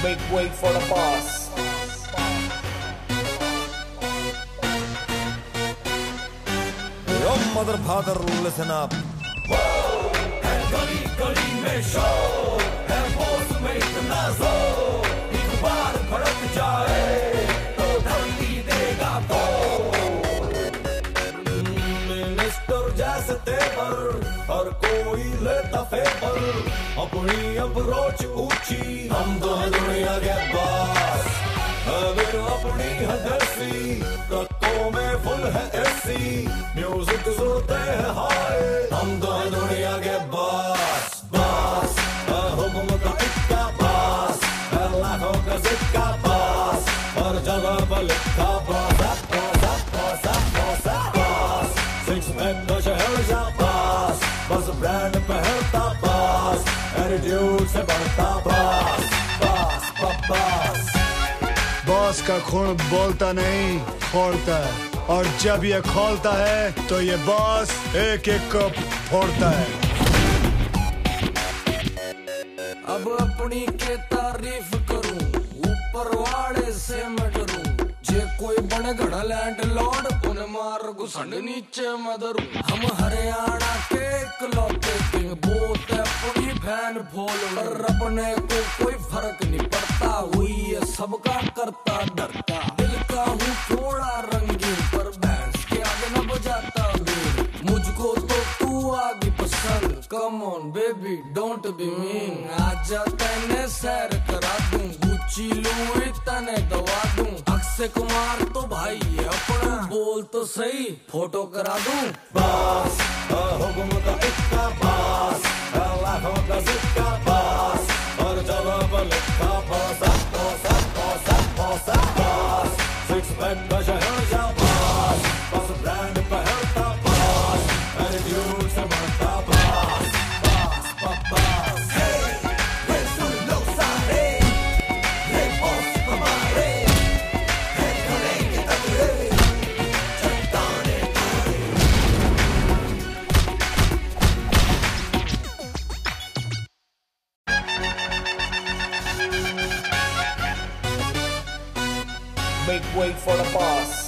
Make way for the boss. Yo mother father, listen up. है गली गली में शोर है बोस में इतना जोर एक बार भड़क जाए तो धरती देगा तो मिनिस्टर जैसे तेवर हर कोई लेता फेवर अपनी अप्रोच ऊंची हम तो है दुनिया के बॉस अगर अपनी है देसी ट्रकों में फुल है एसी म्यूजिक सुनते हैं हाय हम तो है दुनिया के बॉस बॉस हुक्म का इक्का बॉस लाखों का सिक्का बॉस हर जगह पर लिखा boss boss boss boss six pack का शहर जा बॉस बस ब्रांड पहनता बॉस एटीट्यूड से बढ़ता बॉस बॉस बॉस बॉस का खून बोलता नहीं फोड़ता है और जब ये खोलता है तो ये बॉस एक एक को फोड़ता है। अब अपनी के तारीफ करूं ऊपर वाले से मैं डरूं जे कोई बने घड़ा लैंड लॉर्ड उन्हें मार घुसंड नीचे मैं डरूं हम हरियाणा के इकलौते किंग बोलते अपनी फैन फॉलोअर अपने को कोई फर्क नहीं पड़ता हुई है सबका करता डरता दिल का हूँ थोड़ा रंगीन पर बैंड्स के आगे न बजाता बीन मुझको तो तू आगे पसंद come on baby don't be mean आजा तेने सैर करा दूं गुच्ची लूई तने दवा दूं अक्षय कुमार तो भाई है अपना बोल तो सही फोटो करा दूं बॉस हुक्म का इक्का बॉस लाखों का सिक्का बॉस और जगह पर लिखा boss boss boss boss boss six pack का शहर जा बॉस बस ब्रांड पहनता बॉस एटीट्यूड से बढ़ता बॉस बॉस बॉस हे वे सुन लो सारे ये बॉस हमारे है करेंगे तगड़े चट्टाने Make way for the boss.